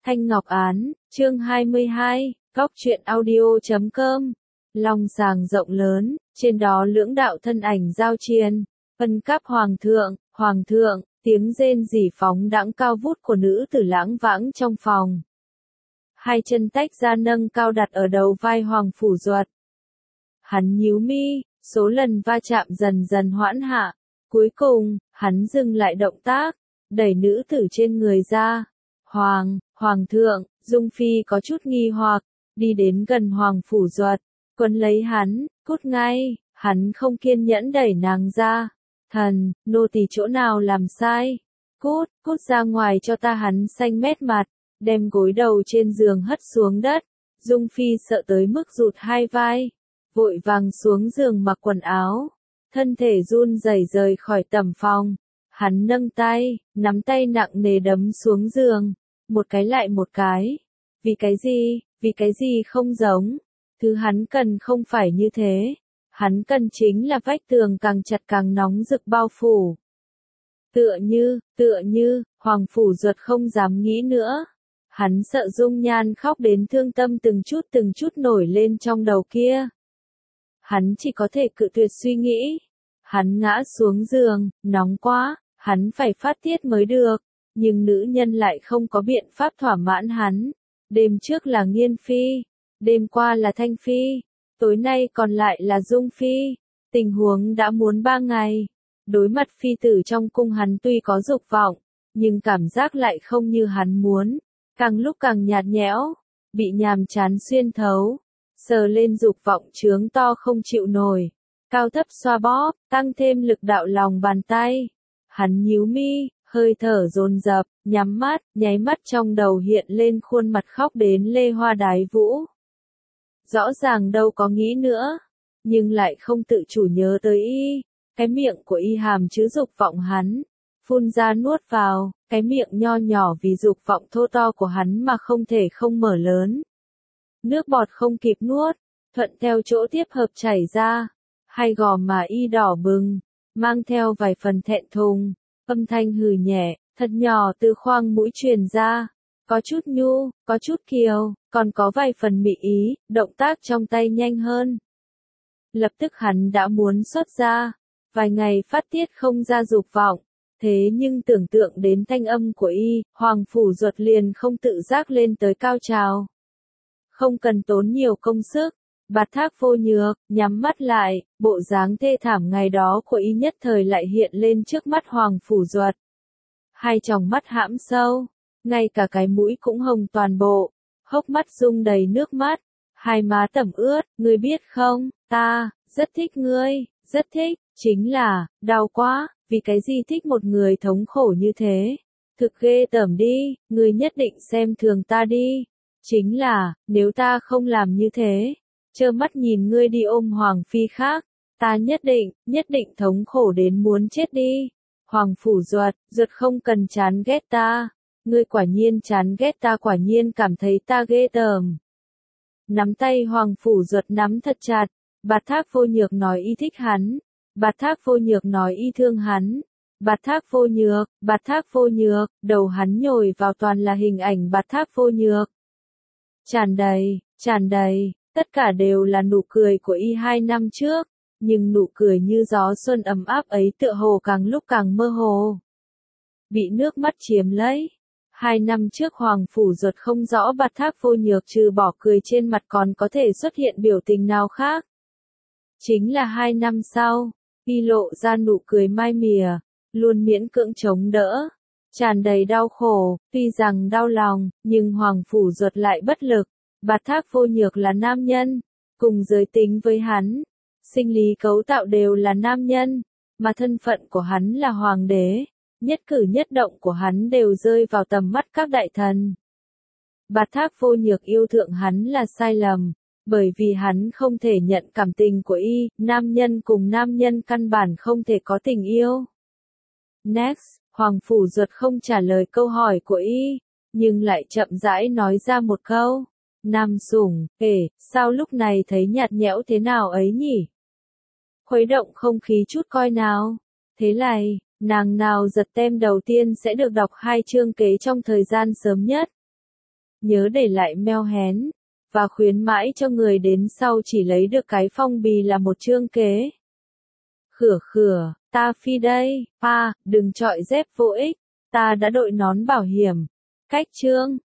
Thanh Ngọc Án, chương 22, Góc truyện audio.com. Long sàng rộng lớn, trên đó lưỡng đạo thân ảnh giao chiến, phân cáp hoàng thượng, tiếng rên rỉ phóng đãng cao vút của nữ tử lãng vãng trong phòng. Hai chân tách ra nâng cao đặt ở đầu vai Hoàng Phủ Duật. Hắn nhíu mi, số lần va chạm dần dần hoãn hạ, cuối cùng, hắn dừng lại động tác, đẩy nữ tử trên người ra. Hoàng thượng, Dung Phi có chút nghi hoặc, đi đến gần Hoàng Phủ Duật, quấn lấy hắn, cút ngay, hắn không kiên nhẫn đẩy nàng ra. Nô tỳ chỗ nào làm sai? Cút ra ngoài cho ta. Hắn xanh mét mặt, đem gối đầu trên giường hất xuống đất. Dung Phi sợ tới mức rụt hai vai, vội vàng xuống giường mặc quần áo, thân thể run rẩy rời khỏi tầm phòng. Hắn nâng tay, nắm tay nặng nề đấm xuống giường, một cái lại một cái. Vì cái gì không giống? Thứ hắn cần không phải như thế. Hắn cần chính là vách tường càng chặt càng nóng rực bao phủ. Tựa như, Hoàng Phủ Duật không dám nghĩ nữa. Hắn sợ Dung Nhan khóc đến thương tâm từng chút nổi lên trong đầu kia. Hắn chỉ có thể cự tuyệt suy nghĩ. Hắn ngã xuống giường, nóng quá, hắn phải phát tiết mới được. Nhưng nữ nhân lại không có biện pháp thỏa mãn hắn. Đêm trước là Nghiên Phi, đêm qua là Thanh Phi, tối nay còn lại là Dung Phi. Tình huống đã muốn 3 ngày. Đối mặt phi tử trong cung hắn tuy có dục vọng, nhưng cảm giác lại không như hắn muốn. Càng lúc càng nhạt nhẽo, bị nhàm chán xuyên thấu. Sờ lên dục vọng chướng to không chịu nổi. Cao thấp xoa bóp, tăng thêm lực đạo lòng bàn tay. Hắn nhíu mi, hơi thở dồn dập, nhắm mắt, nháy mắt trong đầu hiện lên khuôn mặt khóc đến lê hoa đái vũ. Rõ ràng đâu có nghĩ nữa, nhưng lại không tự chủ nhớ tới y. Cái miệng của y hàm chứa dục vọng hắn, phun ra nuốt vào, cái miệng nho nhỏ vì dục vọng thô to của hắn mà không thể không mở lớn. Nước bọt không kịp nuốt, thuận theo chỗ tiếp hợp chảy ra, hai gò má y đỏ bừng, mang theo vài phần thẹn thùng, âm thanh hừ nhẹ, thật nhỏ từ khoang mũi truyền ra, có chút nhu, có chút kiều, còn có vài phần mị ý, động tác trong tay nhanh hơn. Lập tức hắn đã muốn xuất ra, vài ngày phát tiết không ra dục vọng, thế nhưng tưởng tượng đến thanh âm của y, Hoàng Phủ Duật liền không tự giác lên tới cao trào. Không cần tốn nhiều công sức, Bạt Thác Vô Nhược, nhắm mắt lại, bộ dáng thê thảm ngày đó của y nhất thời lại hiện lên trước mắt Hoàng Phủ Duật. Hai tròng mắt hãm sâu, ngay cả cái mũi cũng hồng toàn bộ, hốc mắt rung đầy nước mắt, hai má tẩm ướt, ngươi biết không, ta rất thích ngươi, rất thích, chính là, đau quá, vì cái gì thích một người thống khổ như thế, thực ghê tởm đi, ngươi nhất định xem thường ta đi, chính là, nếu ta không làm như thế, trơ mắt nhìn ngươi đi ôm Hoàng Phi khác, ta nhất định thống khổ đến muốn chết đi. Hoàng Phủ Duật không cần chán ghét ta, ngươi quả nhiên chán ghét ta, quả nhiên cảm thấy ta ghê tởm. Nắm tay Hoàng Phủ Duật nắm thật chặt, Bạt Thác Vô Nhược nói y thích hắn, Bạt Thác Vô Nhược nói y thương hắn, Bạt Thác Vô Nhược, đầu hắn nhồi vào toàn là hình ảnh Bạt Thác Vô Nhược. Tràn đầy, tất cả đều là nụ cười của y 2 năm trước, nhưng nụ cười như gió xuân ấm áp ấy tựa hồ càng lúc càng mơ hồ. Bị nước mắt chiếm lấy. 2 năm trước Hoàng Phủ Duật không rõ Bạt Thác Vô Nhược trừ bỏ cười trên mặt còn có thể xuất hiện biểu tình nào khác. Chính là 2 năm sau, y lộ ra nụ cười mai mỉa, luôn miễn cưỡng chống đỡ, tràn đầy đau khổ, tuy rằng đau lòng, nhưng Hoàng Phủ Duật lại bất lực. Bạt Thác Vô Nhược là nam nhân, cùng giới tính với hắn, sinh lý cấu tạo đều là nam nhân, mà thân phận của hắn là hoàng đế, nhất cử nhất động của hắn đều rơi vào tầm mắt các đại thần. Bạt Thác Vô Nhược yêu thượng hắn là sai lầm, bởi vì hắn không thể nhận cảm tình của y, nam nhân cùng nam nhân căn bản không thể có tình yêu. Next, Hoàng Phủ Duật không trả lời câu hỏi của y, nhưng lại chậm rãi nói ra một câu. Nam sủng, sao lúc này thấy nhạt nhẽo thế nào ấy nhỉ? Khuấy động không khí chút coi nào. Thế này, nàng nào giật tem đầu tiên sẽ được đọc 2 chương kế trong thời gian sớm nhất. nhớ để lại mail hén, và khuyến mãi cho người đến sau chỉ lấy được cái phong bì là một chương kế. Khửa khửa, ta phi đây, pa, đừng chọi dép vô ích, ta đã đội nón bảo hiểm. Cách chương